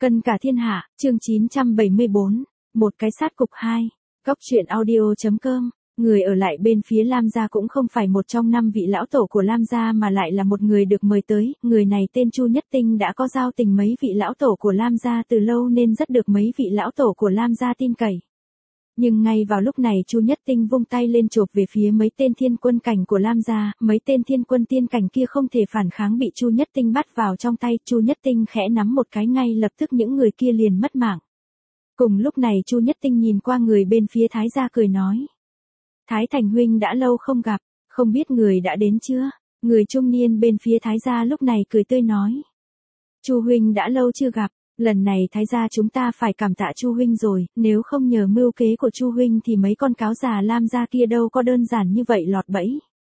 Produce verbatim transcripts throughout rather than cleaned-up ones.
Cân cả thiên hạ, chương chín trăm bảy mươi bốn, một cái sát cục hai. Góc truyện audio.com, người ở lại bên phía Lam gia cũng không phải một trong năm vị lão tổ của Lam gia mà lại là một người được mời tới, người này tên Chu Nhất Tinh đã có giao tình mấy vị lão tổ của Lam gia từ lâu nên rất được mấy vị lão tổ của Lam gia tin cậy. Nhưng ngay vào lúc này Chu Nhất Tinh vung tay lên chộp về phía mấy tên thiên quân cảnh của Lam gia, mấy tên thiên quân tiên cảnh kia không thể phản kháng bị Chu Nhất Tinh bắt vào trong tay, Chu Nhất Tinh khẽ nắm một cái ngay lập tức những người kia liền mất mạng. Cùng lúc này Chu Nhất Tinh nhìn qua người bên phía Thái gia cười nói. Thái Thành huynh đã lâu không gặp, không biết người đã đến chưa? Người trung niên bên phía Thái gia lúc này cười tươi nói. Chu huynh đã lâu chưa gặp. Lần này Thái gia chúng ta phải cảm tạ Chu huynh rồi, nếu không nhờ mưu kế của Chu huynh thì mấy con cáo già Lam gia kia đâu có đơn giản như vậy lọt bẫy.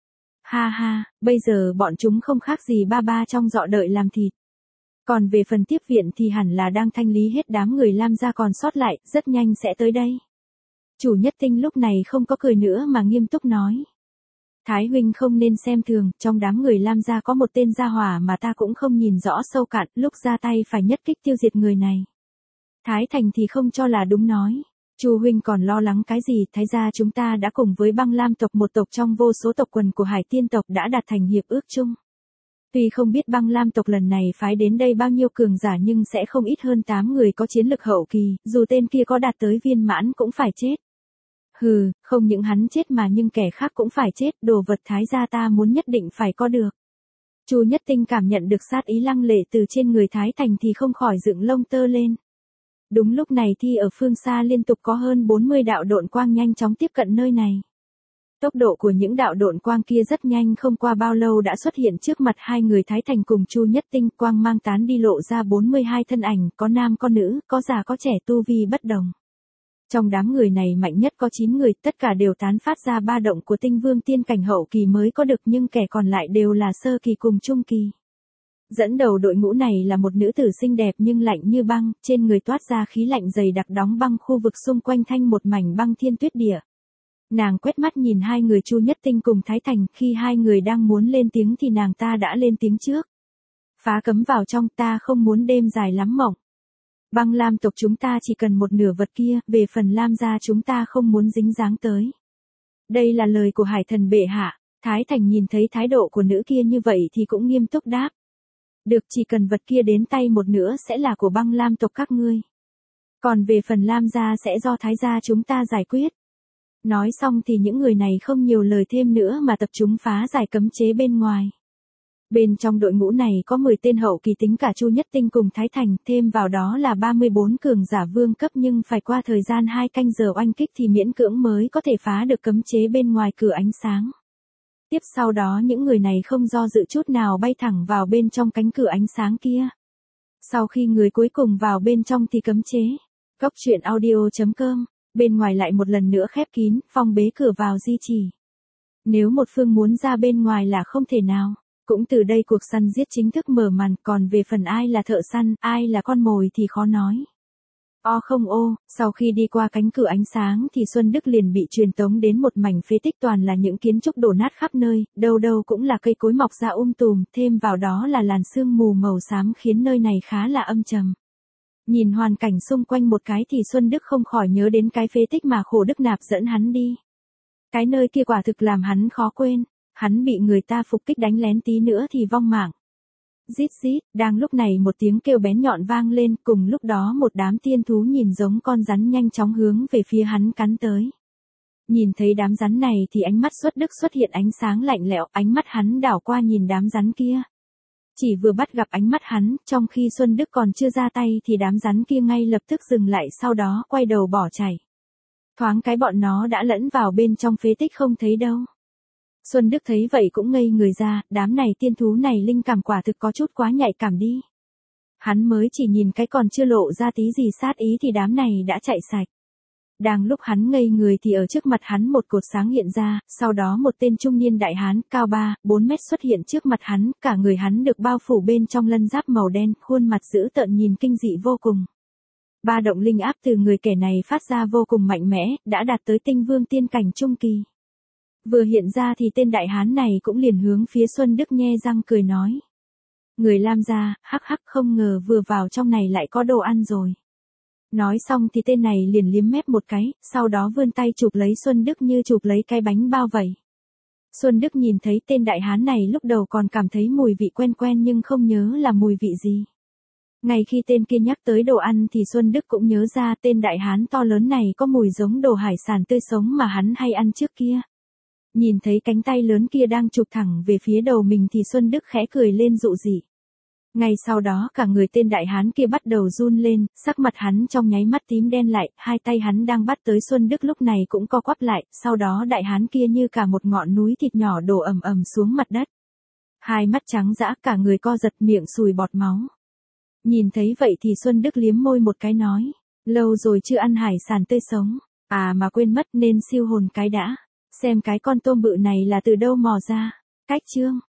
Ha ha, bây giờ bọn chúng không khác gì ba ba trong dọ đợi làm thịt. Còn về phần tiếp viện thì hẳn là đang thanh lý hết đám người Lam gia còn sót lại, rất nhanh sẽ tới đây. Chủ Nhất Tinh lúc này không có cười nữa mà nghiêm túc nói. Thái huynh không nên xem thường, trong đám người Lam gia có một tên gia hỏa mà ta cũng không nhìn rõ sâu cạn, lúc ra tay phải nhất kích tiêu diệt người này. Thái Thành thì không cho là đúng nói. Chu huynh còn lo lắng cái gì, Thái gia chúng ta đã cùng với Băng Lam tộc, một tộc trong vô số tộc quần của Hải Tiên tộc đã đạt thành hiệp ước chung. Tuy không biết Băng Lam tộc lần này phái đến đây bao nhiêu cường giả nhưng sẽ không ít hơn tám người có chiến lực hậu kỳ, dù tên kia có đạt tới viên mãn cũng phải chết. Hừ, không những hắn chết mà nhưng kẻ khác cũng phải chết, đồ vật Thái gia ta muốn nhất định phải có được. Chu Nhất Tinh cảm nhận được sát ý lăng lệ từ trên người Thái Thành thì không khỏi dựng lông tơ lên. Đúng lúc này thì ở phương xa liên tục có hơn bốn mươi đạo độn quang nhanh chóng tiếp cận nơi này. Tốc độ của những đạo độn quang kia rất nhanh, không qua bao lâu đã xuất hiện trước mặt hai người Thái Thành cùng Chu Nhất Tinh, quang mang tán đi lộ ra bốn mươi hai thân ảnh, có nam có nữ, có già có trẻ, tu vi bất đồng. Trong đám người này mạnh nhất có chín người, tất cả đều tán phát ra ba động của tinh vương tiên cảnh hậu kỳ mới có được, nhưng kẻ còn lại đều là sơ kỳ cùng trung kỳ. Dẫn đầu đội ngũ này là một nữ tử xinh đẹp nhưng lạnh như băng, trên người toát ra khí lạnh dày đặc đóng băng khu vực xung quanh thanh một mảnh băng thiên tuyết địa. Nàng quét mắt nhìn hai người Chu Nhất Tinh cùng Thái Thành, khi hai người đang muốn lên tiếng thì nàng ta đã lên tiếng trước. Phá cấm vào trong, ta không muốn đêm dài lắm mộng. Băng Lam tộc chúng ta chỉ cần một nửa vật kia, về phần Lam gia chúng ta không muốn dính dáng tới. Đây là lời của Hải thần bệ hạ. Thái Thành nhìn thấy thái độ của nữ kia như vậy thì cũng nghiêm túc đáp. Được, chỉ cần vật kia đến tay một nửa sẽ là của Băng Lam tộc các ngươi. Còn về phần Lam gia sẽ do Thái gia chúng ta giải quyết. Nói xong thì những người này không nhiều lời thêm nữa mà tập trung phá giải cấm chế bên ngoài. Bên trong đội ngũ này có mười tên hậu kỳ tính cả Chu Nhất Tinh cùng Thái Thành, thêm vào đó là ba mươi bốn cường giả vương cấp, nhưng phải qua thời gian hai canh giờ oanh kích thì miễn cưỡng mới có thể phá được cấm chế bên ngoài cửa ánh sáng. Tiếp sau đó những người này không do dự chút nào bay thẳng vào bên trong cánh cửa ánh sáng kia. Sau khi người cuối cùng vào bên trong thì cấm chế. Góc truyện audio.com, bên ngoài lại một lần nữa khép kín, phong bế cửa vào di trì. Nếu một phương muốn ra bên ngoài là không thể nào. Cũng từ đây cuộc săn giết chính thức mở màn, còn về phần ai là thợ săn, ai là con mồi thì khó nói. O không ô, sau khi đi qua cánh cửa ánh sáng thì Xuân Đức liền bị truyền tống đến một mảnh phế tích toàn là những kiến trúc đổ nát khắp nơi, đâu đâu cũng là cây cối mọc ra um tùm, thêm vào đó là làn sương mù màu xám khiến nơi này khá là âm trầm. Nhìn hoàn cảnh xung quanh một cái thì Xuân Đức không khỏi nhớ đến cái phế tích mà Khổ Đức Nạp dẫn hắn đi. Cái nơi kia quả thực làm hắn khó quên. Hắn bị người ta phục kích đánh lén tí nữa thì vong mạng. Rít rít, đang lúc này một tiếng kêu bén nhọn vang lên, cùng lúc đó một đám tiên thú nhìn giống con rắn nhanh chóng hướng về phía hắn cắn tới. Nhìn thấy đám rắn này thì ánh mắt Xuất Đức xuất hiện ánh sáng lạnh lẽo, ánh mắt hắn đảo qua nhìn đám rắn kia. Chỉ vừa bắt gặp ánh mắt hắn, trong khi Xuân Đức còn chưa ra tay thì đám rắn kia ngay lập tức dừng lại, sau đó quay đầu bỏ chạy. Thoáng cái bọn nó đã lẫn vào bên trong phế tích không thấy đâu. Xuân Đức thấy vậy cũng ngây người ra, đám này tiên thú này linh cảm quả thực có chút quá nhạy cảm đi. Hắn mới chỉ nhìn cái còn chưa lộ ra tí gì sát ý thì đám này đã chạy sạch. Đang lúc hắn ngây người thì ở trước mặt hắn một cột sáng hiện ra, sau đó một tên trung niên đại hán, cao ba, bốn mét xuất hiện trước mặt hắn, cả người hắn được bao phủ bên trong lân giáp màu đen, khuôn mặt dữ tợn nhìn kinh dị vô cùng. Ba động linh áp từ người kẻ này phát ra vô cùng mạnh mẽ, đã đạt tới tinh vương tiên cảnh trung kỳ. Vừa hiện ra thì tên đại hán này cũng liền hướng phía Xuân Đức nhe răng cười nói. Người Lam gia, hắc hắc không ngờ vừa vào trong này lại có đồ ăn rồi. Nói xong thì tên này liền liếm mép một cái, sau đó vươn tay chụp lấy Xuân Đức như chụp lấy cái bánh bao vậy. Xuân Đức nhìn thấy tên đại hán này lúc đầu còn cảm thấy mùi vị quen quen nhưng không nhớ là mùi vị gì. Ngay khi tên kia nhắc tới đồ ăn thì Xuân Đức cũng nhớ ra tên đại hán to lớn này có mùi giống đồ hải sản tươi sống mà hắn hay ăn trước kia. Nhìn thấy cánh tay lớn kia đang chụp thẳng về phía đầu mình thì Xuân Đức khẽ cười lên dụ dị. Ngay sau đó cả người tên đại hán kia bắt đầu run lên, sắc mặt hắn trong nháy mắt tím đen lại, hai tay hắn đang bắt tới Xuân Đức lúc này cũng co quắp lại, sau đó đại hán kia như cả một ngọn núi thịt nhỏ đổ ầm ầm xuống mặt đất. Hai mắt trắng dã cả người co giật miệng sùi bọt máu. Nhìn thấy vậy thì Xuân Đức liếm môi một cái nói, lâu rồi chưa ăn hải sản tươi sống, à mà quên mất nên siêu hồn cái đã, xem cái con tôm bự này là từ đâu mò ra. Cách chương